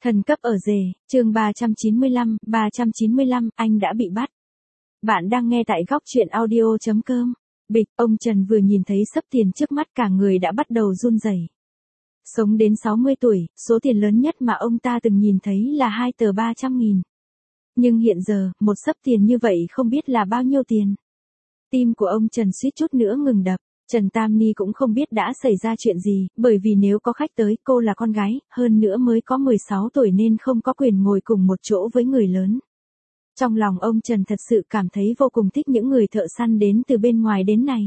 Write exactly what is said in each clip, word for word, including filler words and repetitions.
Thần cấp ở rể, chương ba trăm chín mươi lăm, ba trăm chín mươi lăm, anh đã bị bắt. Bạn đang nghe tại góc truyện audio.com. Bịch, ông Trần vừa nhìn thấy xấp tiền trước mắt cả người đã bắt đầu run rẩy. Sống đến sáu mươi tuổi, số tiền lớn nhất mà ông ta từng nhìn thấy là hai tờ ba trăm nghìn. Nhưng hiện giờ, một xấp tiền như vậy không biết là bao nhiêu tiền. Tim của ông Trần suýt chút nữa ngừng đập. Trần Tam Ni cũng không biết đã xảy ra chuyện gì, bởi vì nếu có khách tới, cô là con gái, hơn nữa mới có mười sáu tuổi nên không có quyền ngồi cùng một chỗ với người lớn. Trong lòng ông Trần thật sự cảm thấy vô cùng thích những người thợ săn đến từ bên ngoài đến này.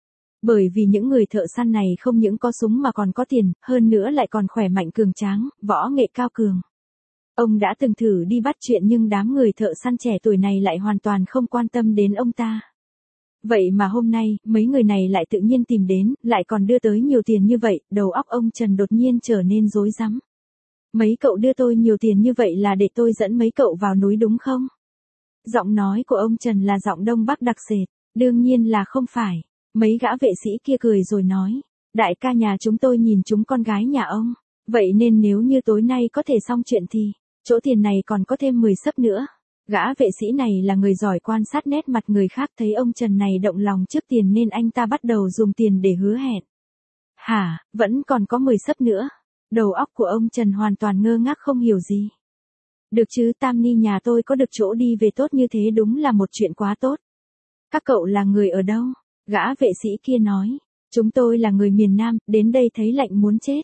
Bởi vì những người thợ săn này không những có súng mà còn có tiền, hơn nữa lại còn khỏe mạnh cường tráng, võ nghệ cao cường. Ông đã từng thử đi bắt chuyện nhưng đám người thợ săn trẻ tuổi này lại hoàn toàn không quan tâm đến ông ta. Vậy mà hôm nay, mấy người này lại tự nhiên tìm đến, lại còn đưa tới nhiều tiền như vậy, đầu óc ông Trần đột nhiên trở nên rối rắm. Mấy cậu đưa tôi nhiều tiền như vậy là để tôi dẫn mấy cậu vào núi đúng không? Giọng nói của ông Trần là giọng Đông Bắc đặc sệt, đương nhiên là không phải. Mấy gã vệ sĩ kia cười rồi nói, đại ca nhà chúng tôi nhìn chúng con gái nhà ông, vậy nên nếu như tối nay có thể xong chuyện thì, chỗ tiền này còn có thêm mười xấp nữa. Gã vệ sĩ này là người giỏi quan sát nét mặt người khác, thấy ông Trần này động lòng trước tiền nên anh ta bắt đầu dùng tiền để hứa hẹn. Hả, vẫn còn có mười xấp nữa. Đầu óc của ông Trần hoàn toàn ngơ ngác không hiểu gì. Được chứ, Tam Ni nhà tôi có được chỗ đi về tốt như thế đúng là một chuyện quá tốt. Các cậu là người ở đâu? Gã vệ sĩ kia nói, chúng tôi là người miền Nam, đến đây thấy lạnh muốn chết.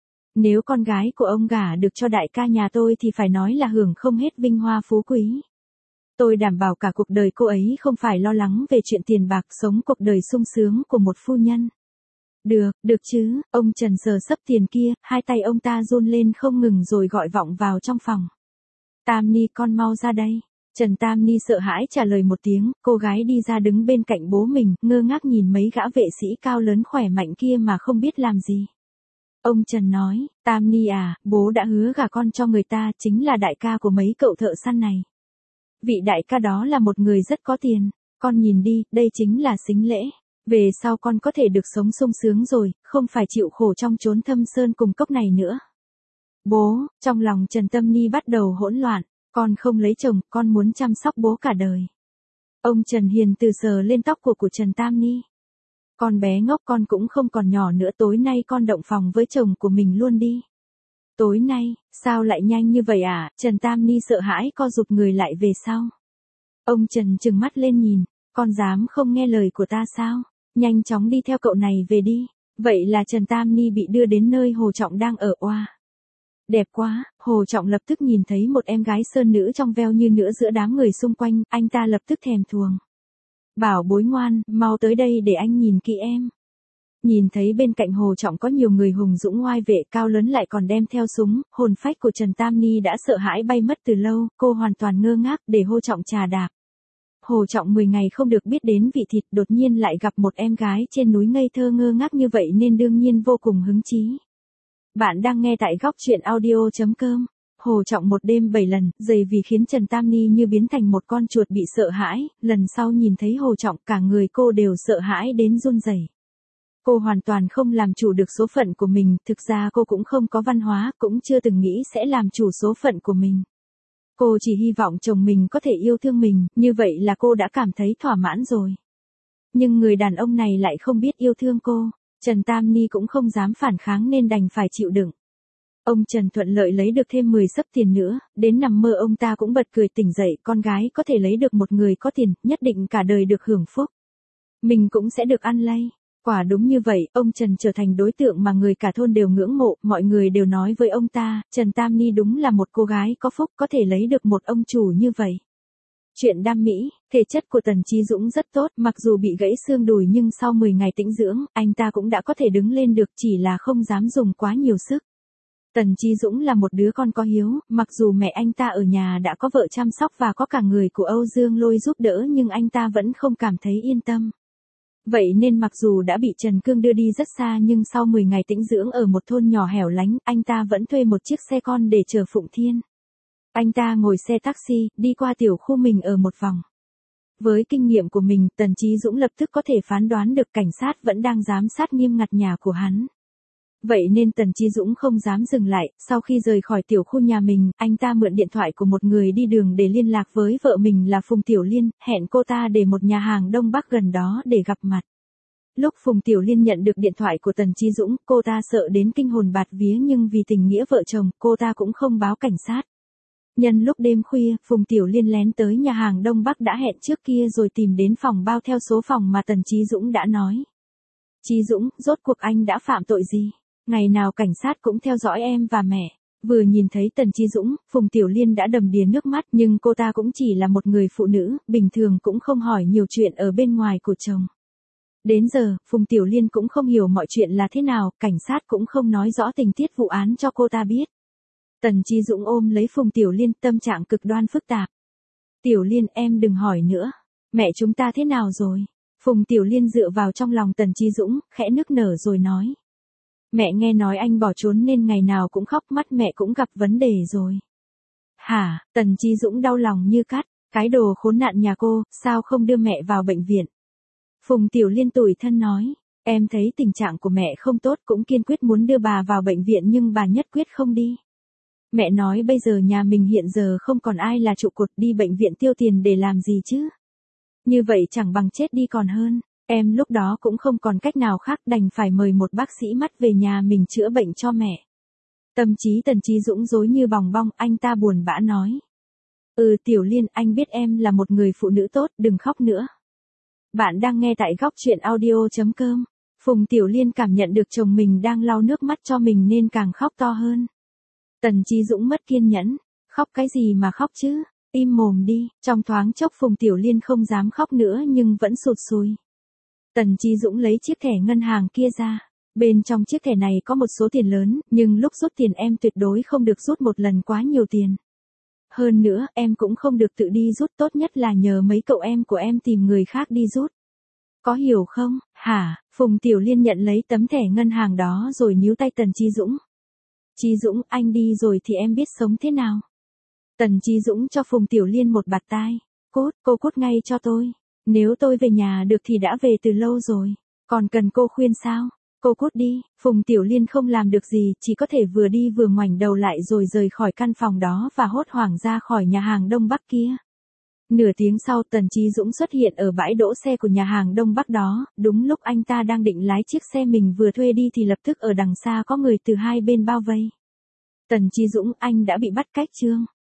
Nếu con gái của ông gả được cho đại ca nhà tôi thì phải nói là hưởng không hết vinh hoa phú quý. Tôi đảm bảo cả cuộc đời cô ấy không phải lo lắng về chuyện tiền bạc, sống cuộc đời sung sướng của một phu nhân. Được, được chứ, ông Trần sờ xấp tiền kia, hai tay ông ta run lên không ngừng rồi gọi vọng vào trong phòng. Tam Ni con mau ra đây. Trần Tam Ni sợ hãi trả lời một tiếng, cô gái đi ra đứng bên cạnh bố mình, ngơ ngác nhìn mấy gã vệ sĩ cao lớn khỏe mạnh kia mà không biết làm gì. Ông Trần nói, Tam Ni à, bố đã hứa gả con cho người ta, chính là đại ca của mấy cậu thợ săn này. Vị đại ca đó là một người rất có tiền, con nhìn đi, đây chính là sính lễ. Về sau con có thể được sống sung sướng rồi, không phải chịu khổ trong chốn thâm sơn cùng cốc này nữa. Bố, trong lòng Trần Tâm Ni bắt đầu hỗn loạn, con không lấy chồng, con muốn chăm sóc bố cả đời. Ông Trần hiền từ sờ lên tóc của của Trần Tam Ni. Con bé ngốc, con cũng không còn nhỏ nữa, tối nay con động phòng với chồng của mình luôn đi. Tối nay, sao lại nhanh như vậy à? Trần Tam Ni sợ hãi co rụt người lại về sau. Ông Trần trừng mắt lên nhìn, con dám không nghe lời của ta sao? Nhanh chóng đi theo cậu này về đi. Vậy là Trần Tam Ni bị đưa đến nơi Hồ Trọng đang ở. Oa. Đẹp quá, Hồ Trọng lập tức nhìn thấy một em gái sơn nữ trong veo như nữa giữa đám người xung quanh, anh ta lập tức thèm thuồng. Bảo bối ngoan, mau tới đây để anh nhìn kỹ em. Nhìn thấy bên cạnh Hồ Trọng có nhiều người hùng dũng oai vệ cao lớn lại còn đem theo súng, hồn phách của Trần Tam Ni đã sợ hãi bay mất từ lâu, cô hoàn toàn ngơ ngác để Hồ Trọng trà đạp. Hồ Trọng mười ngày không được biết đến vị thịt, đột nhiên lại gặp một em gái trên núi ngây thơ ngơ ngác như vậy nên đương nhiên vô cùng hứng chí. Bạn đang nghe tại góc truyện audio.com. Hồ Trọng một đêm bảy lần, dày vì khiến Trần Tam Ni như biến thành một con chuột bị sợ hãi, lần sau nhìn thấy Hồ Trọng cả người cô đều sợ hãi đến run rẩy. Cô hoàn toàn không làm chủ được số phận của mình, thực ra cô cũng không có văn hóa, cũng chưa từng nghĩ sẽ làm chủ số phận của mình. Cô chỉ hy vọng chồng mình có thể yêu thương mình, như vậy là cô đã cảm thấy thỏa mãn rồi. Nhưng người đàn ông này lại không biết yêu thương cô, Trần Tam Ni cũng không dám phản kháng nên đành phải chịu đựng. Ông Trần thuận lợi lấy được thêm mười xấp tiền nữa, đến nằm mơ ông ta cũng bật cười tỉnh dậy, con gái có thể lấy được một người có tiền, nhất định cả đời được hưởng phúc. Mình cũng sẽ được ăn lay. Quả đúng như vậy, ông Trần trở thành đối tượng mà người cả thôn đều ngưỡng mộ, mọi người đều nói với ông ta, Trần Tam Ni đúng là một cô gái có phúc có thể lấy được một ông chủ như vậy. Chuyện đam mỹ, thể chất của Tần Chí Dũng rất tốt, mặc dù bị gãy xương đùi nhưng sau mười ngày tĩnh dưỡng, anh ta cũng đã có thể đứng lên được, chỉ là không dám dùng quá nhiều sức. Tần Chí Dũng là một đứa con có hiếu, mặc dù mẹ anh ta ở nhà đã có vợ chăm sóc và có cả người của Âu Dương Lôi giúp đỡ nhưng anh ta vẫn không cảm thấy yên tâm. Vậy nên mặc dù đã bị Trần Cương đưa đi rất xa nhưng sau mười ngày tĩnh dưỡng ở một thôn nhỏ hẻo lánh, anh ta vẫn thuê một chiếc xe con để chở Phụng Thiên. Anh ta ngồi xe taxi, đi qua tiểu khu mình ở một vòng. Với kinh nghiệm của mình, Tần Chí Dũng lập tức có thể phán đoán được cảnh sát vẫn đang giám sát nghiêm ngặt nhà của hắn. Vậy nên Tần Chí Dũng không dám dừng lại, sau khi rời khỏi tiểu khu nhà mình, anh ta mượn điện thoại của một người đi đường để liên lạc với vợ mình là Phùng Tiểu Liên, hẹn cô ta để một nhà hàng Đông Bắc gần đó để gặp mặt. Lúc Phùng Tiểu Liên nhận được điện thoại của Tần Chí Dũng, cô ta sợ đến kinh hồn bạt vía nhưng vì tình nghĩa vợ chồng, cô ta cũng không báo cảnh sát. Nhân lúc đêm khuya, Phùng Tiểu Liên lén tới nhà hàng Đông Bắc đã hẹn trước kia rồi tìm đến phòng bao theo số phòng mà Tần Chí Dũng đã nói. Chí Dũng, rốt cuộc anh đã phạm tội gì? Ngày nào cảnh sát cũng theo dõi em và mẹ. Vừa nhìn thấy Tần Chí Dũng, Phùng Tiểu Liên đã đầm đìa nước mắt nhưng cô ta cũng chỉ là một người phụ nữ, bình thường cũng không hỏi nhiều chuyện ở bên ngoài của chồng. Đến giờ, Phùng Tiểu Liên cũng không hiểu mọi chuyện là thế nào, cảnh sát cũng không nói rõ tình tiết vụ án cho cô ta biết. Tần Chí Dũng ôm lấy Phùng Tiểu Liên, tâm trạng cực đoan phức tạp. Tiểu Liên, em đừng hỏi nữa. Mẹ chúng ta thế nào rồi? Phùng Tiểu Liên dựa vào trong lòng Tần Chí Dũng, khẽ nức nở rồi nói. Mẹ nghe nói anh bỏ trốn nên ngày nào cũng khóc, mắt mẹ cũng gặp vấn đề rồi. Hả? Tần Chí Dũng đau lòng như cắt. Cái đồ khốn nạn nhà cô, sao không đưa mẹ vào bệnh viện? Phùng Tiểu Liên tủi thân nói. Em thấy tình trạng của mẹ không tốt, cũng kiên quyết muốn đưa bà vào bệnh viện nhưng bà nhất quyết không đi. Mẹ nói bây giờ nhà mình hiện giờ không còn ai là trụ cột, đi bệnh viện tiêu tiền để làm gì chứ? Như vậy chẳng bằng chết đi còn hơn. Em lúc đó cũng không còn cách nào khác, đành phải mời một bác sĩ mắt về nhà mình chữa bệnh cho mẹ. Tâm trí Tần Chí Dũng rối như bòng bong, anh ta buồn bã nói. Ừ Tiểu Liên, anh biết em là một người phụ nữ tốt, đừng khóc nữa. Bạn đang nghe tại góc truyện audio chấm com. Phùng Tiểu Liên cảm nhận được chồng mình đang lau nước mắt cho mình nên càng khóc to hơn. Tần Chí Dũng mất kiên nhẫn. Khóc cái gì mà khóc chứ? Im mồm đi. Trong thoáng chốc Phùng Tiểu Liên không dám khóc nữa nhưng vẫn sụt sùi. Tần Chí Dũng lấy chiếc thẻ ngân hàng kia ra. Bên trong chiếc thẻ này có một số tiền lớn, nhưng lúc rút tiền em tuyệt đối không được rút một lần quá nhiều tiền. Hơn nữa, em cũng không được tự đi rút, tốt nhất là nhờ mấy cậu em của em tìm người khác đi rút. Có hiểu không? Hả? Phùng Tiểu Liên nhận lấy tấm thẻ ngân hàng đó rồi níu tay Tần Chí Dũng. Chí Dũng, anh đi rồi thì em biết sống thế nào? Tần Chí Dũng cho Phùng Tiểu Liên một bạt tai. Cút, cô cút ngay cho tôi. Nếu tôi về nhà được thì đã về từ lâu rồi. Còn cần cô khuyên sao? Cô cút đi. Phùng Tiểu Liên không làm được gì, chỉ có thể vừa đi vừa ngoảnh đầu lại rồi rời khỏi căn phòng đó và hốt hoảng ra khỏi nhà hàng Đông Bắc kia. Nửa tiếng sau Tần Chí Dũng xuất hiện ở bãi đỗ xe của nhà hàng Đông Bắc đó, đúng lúc anh ta đang định lái chiếc xe mình vừa thuê đi thì lập tức ở đằng xa có người từ hai bên bao vây. Tần Chí Dũng, anh đã bị bắt cách chưa?